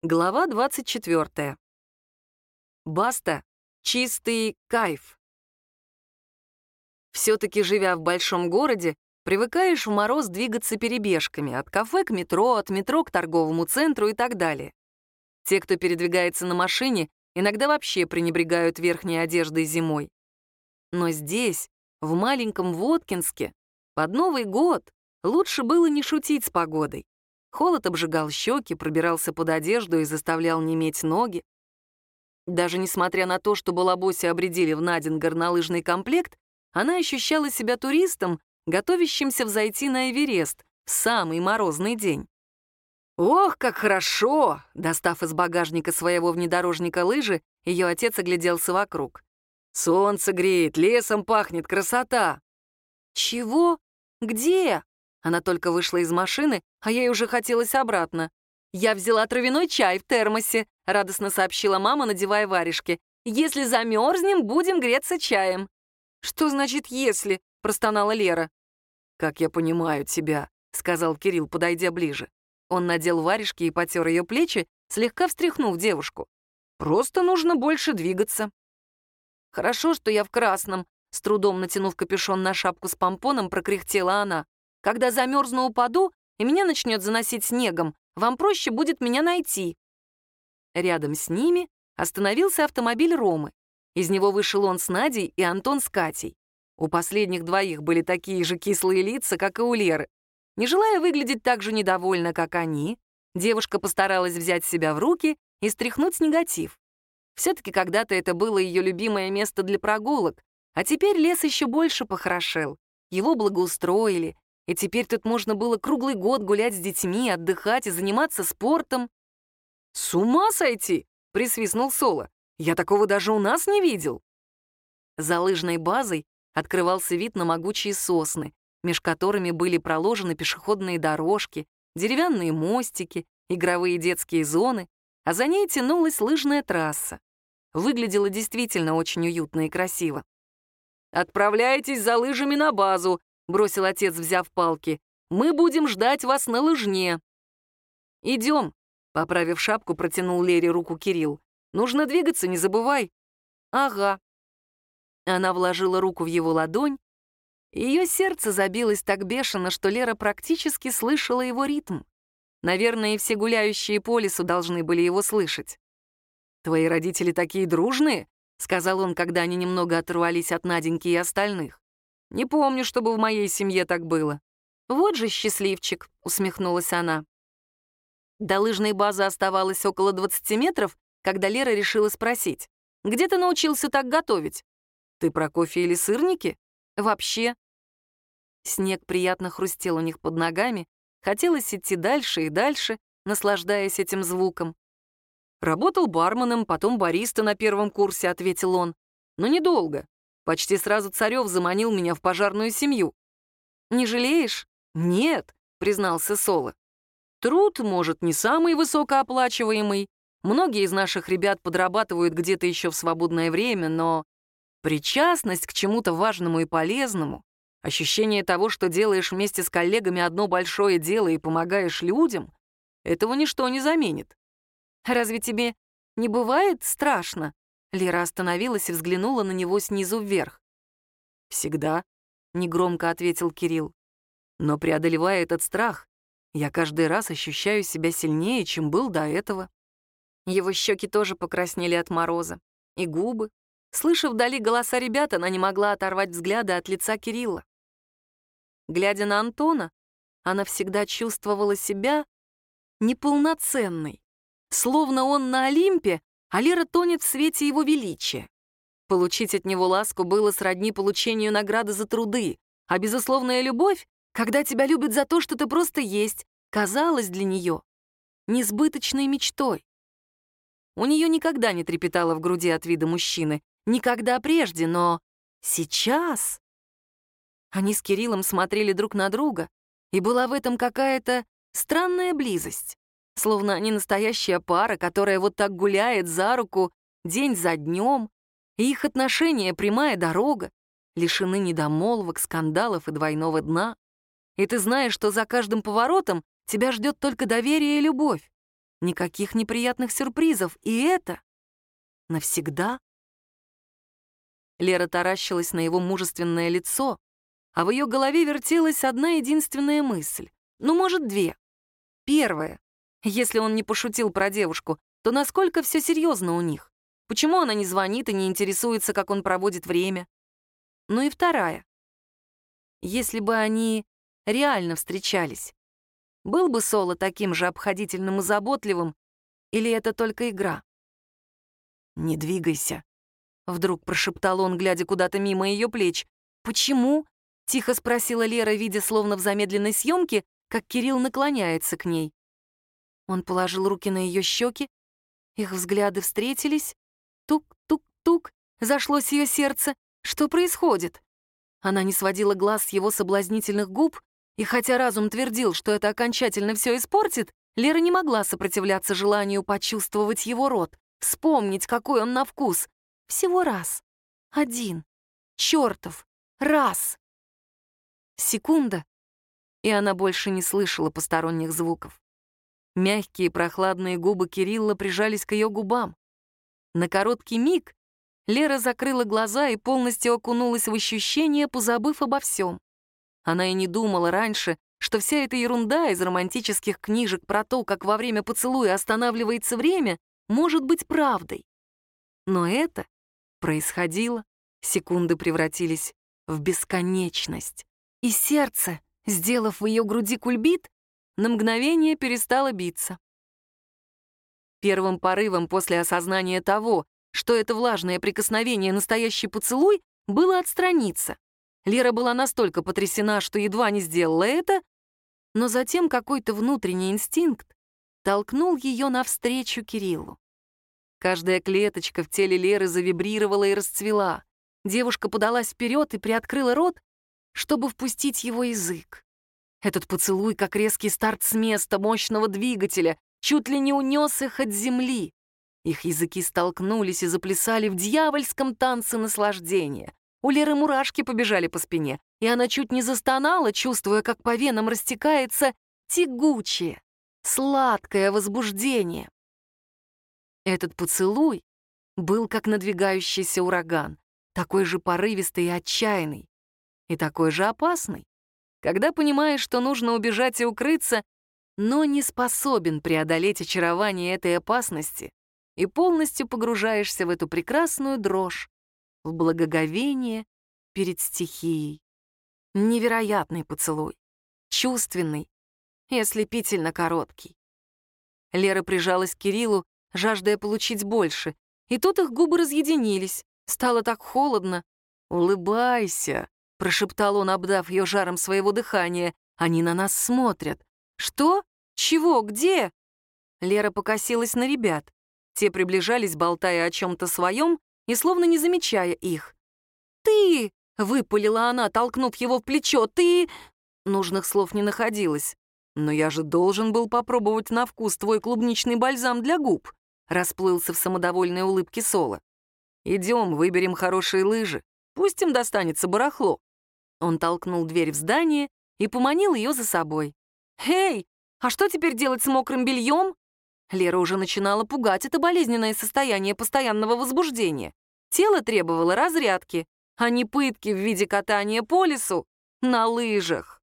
Глава 24. Баста. Чистый кайф. Все-таки, живя в большом городе, привыкаешь в мороз двигаться перебежками от кафе к метро, от метро к торговому центру и так далее. Те, кто передвигается на машине, иногда вообще пренебрегают верхней одеждой зимой. Но здесь, в маленьком Воткинске, под Новый год лучше было не шутить с погодой. Холод обжигал щеки, пробирался под одежду и заставлял неметь ноги. Даже несмотря на то, что балабоси обрядили в Надин горнолыжный комплект, она ощущала себя туристом, готовящимся взойти на Эверест в самый морозный день. «Ох, как хорошо!» Достав из багажника своего внедорожника лыжи, ее отец огляделся вокруг. «Солнце греет, лесом пахнет, красота!» «Чего? Где?» Она только вышла из машины, а ей уже хотелось обратно. «Я взяла травяной чай в термосе», — радостно сообщила мама, надевая варежки. «Если замерзнем, будем греться чаем». «Что значит «если»?» — простонала Лера. «Как я понимаю тебя», — сказал Кирилл, подойдя ближе. Он надел варежки и потер ее плечи, слегка встряхнув девушку. «Просто нужно больше двигаться». «Хорошо, что я в красном», — с трудом натянув капюшон на шапку с помпоном, прокряхтела она. «Когда замерзну, упаду, и меня начнет заносить снегом, вам проще будет меня найти». Рядом с ними остановился автомобиль Ромы. Из него вышел он с Надей и Антон с Катей. У последних двоих были такие же кислые лица, как и у Леры. Не желая выглядеть так же недовольно, как они, девушка постаралась взять себя в руки и стряхнуть негатив. Все-таки когда-то это было ее любимое место для прогулок, а теперь лес еще больше похорошел. Его благоустроили, и теперь тут можно было круглый год гулять с детьми, отдыхать и заниматься спортом. «С ума сойти!» — присвистнул Соло. «Я такого даже у нас не видел». За лыжной базой открывался вид на могучие сосны, меж которыми были проложены пешеходные дорожки, деревянные мостики, игровые детские зоны, а за ней тянулась лыжная трасса. Выглядело действительно очень уютно и красиво. «Отправляйтесь за лыжами на базу», — бросил отец, взяв палки. «Мы будем ждать вас на лыжне». «Идем», — поправив шапку, протянул Лере руку Кирилл. «Нужно двигаться, не забывай». «Ага». Она вложила руку в его ладонь, и ее сердце забилось так бешено, что Лера практически слышала его ритм. Наверное, и все гуляющие по лесу должны были его слышать. «Твои родители такие дружные», — сказал он, когда они немного оторвались от Наденьки и остальных. «Не помню, чтобы в моей семье так было». «Вот же счастливчик», — усмехнулась она. До лыжной базы оставалось около 20 метров, когда Лера решила спросить: «Где ты научился так готовить?» «Ты про кофе или сырники?» «Вообще». Снег приятно хрустел у них под ногами, хотелось идти дальше и дальше, наслаждаясь этим звуком. «Работал барменом, потом бариста на первом курсе», — ответил он. «Но недолго. Почти сразу Царев заманил меня в пожарную семью». «Не жалеешь?» «Нет», — признался Соло. «Труд, может, не самый высокооплачиваемый. Многие из наших ребят подрабатывают где-то еще в свободное время, но причастность к чему-то важному и полезному, ощущение того, что делаешь вместе с коллегами одно большое дело и помогаешь людям, этого ничто не заменит». «Разве тебе не бывает страшно?» Лера остановилась и взглянула на него снизу вверх. «Всегда», — негромко ответил Кирилл. «Но преодолевая этот страх, я каждый раз ощущаю себя сильнее, чем был до этого». Его щеки тоже покраснели от мороза. И губы. Слыша вдали голоса ребят, она не могла оторвать взгляда от лица Кирилла. Глядя на Антона, она всегда чувствовала себя неполноценной. Словно он на Олимпе, а Лера тонет в свете его величия. Получить от него ласку было сродни получению награды за труды, а безусловная любовь, когда тебя любят за то, что ты просто есть, казалась для нее несбыточной мечтой. У нее никогда не трепетало в груди от вида мужчины, никогда прежде, но сейчас они с Кириллом смотрели друг на друга, и была в этом какая-то странная близость. Словно они настоящая пара, которая вот так гуляет за руку день за днем, и их отношения — прямая дорога, лишены недомолвок, скандалов и двойного дна. И ты знаешь, что за каждым поворотом тебя ждет только доверие и любовь. Никаких неприятных сюрпризов, и это навсегда. Лера таращилась на его мужественное лицо, а в ее голове вертелась одна единственная мысль. Ну, может, две. Первая. Если он не пошутил про девушку, то насколько все серьезно у них? Почему она не звонит и не интересуется, как он проводит время? Ну и вторая. Если бы они реально встречались, был бы Соло таким же обходительным и заботливым, или это только игра? «Не двигайся», — вдруг прошептал он, глядя куда-то мимо ее плеч. «Почему?» — тихо спросила Лера, видя словно в замедленной съемке, как Кирилл наклоняется к ней. Он положил руки на ее щеки, их взгляды встретились. Тук-тук-тук, зашлось ее сердце. Что происходит? Она не сводила глаз с его соблазнительных губ, и хотя разум твердил, что это окончательно все испортит, Лера не могла сопротивляться желанию почувствовать его рот, вспомнить, какой он на вкус. Всего раз. Один. Чёртов. Раз. Секунда, и она больше не слышала посторонних звуков. Мягкие прохладные губы Кирилла прижались к ее губам. На короткий миг Лера закрыла глаза и полностью окунулась в ощущение, позабыв обо всем. Она и не думала раньше, что вся эта ерунда из романтических книжек про то, как во время поцелуя останавливается время, может быть правдой. Но это происходило, секунды превратились в бесконечность. И сердце, сделав в ее груди кульбит, на мгновение перестало биться. Первым порывом после осознания того, что это влажное прикосновение — настоящий поцелуй, было отстраниться. Лера была настолько потрясена, что едва не сделала это, но затем какой-то внутренний инстинкт толкнул ее навстречу Кириллу. Каждая клеточка в теле Леры завибрировала и расцвела. Девушка подалась вперед и приоткрыла рот, чтобы впустить его язык. Этот поцелуй, как резкий старт с места мощного двигателя, чуть ли не унес их от земли. Их языки столкнулись и заплясали в дьявольском танце наслаждения. У Леры мурашки побежали по спине, и она чуть не застонала, чувствуя, как по венам растекается тягучее, сладкое возбуждение. Этот поцелуй был как надвигающийся ураган, такой же порывистый и отчаянный, и такой же опасный. Когда понимаешь, что нужно убежать и укрыться, но не способен преодолеть очарование этой опасности, и полностью погружаешься в эту прекрасную дрожь, в благоговение перед стихией. Невероятный поцелуй, чувственный и ослепительно короткий. Лера прижалась к Кириллу, жаждая получить больше, и тут их губы разъединились, стало так холодно. «Улыбайся», — прошептал он, обдав ее жаром своего дыхания. «Они на нас смотрят». «Что? Чего? Где?» Лера покосилась на ребят. Те приближались, болтая о чем-то своем и словно не замечая их. «Ты!» — выпалила она, толкнув его в плечо. «Ты...» Нужных слов не находилось. «Но я же должен был попробовать на вкус твой клубничный бальзам для губ», — расплылся в самодовольной улыбке Соло. «Идем, выберем хорошие лыжи. Пусть им достанется барахло». Он толкнул дверь в здание и поманил ее за собой. «Эй, а что теперь делать с мокрым бельем?» Лера уже начинала пугать это болезненное состояние постоянного возбуждения. Тело требовало разрядки, а не пытки в виде катания по лесу на лыжах.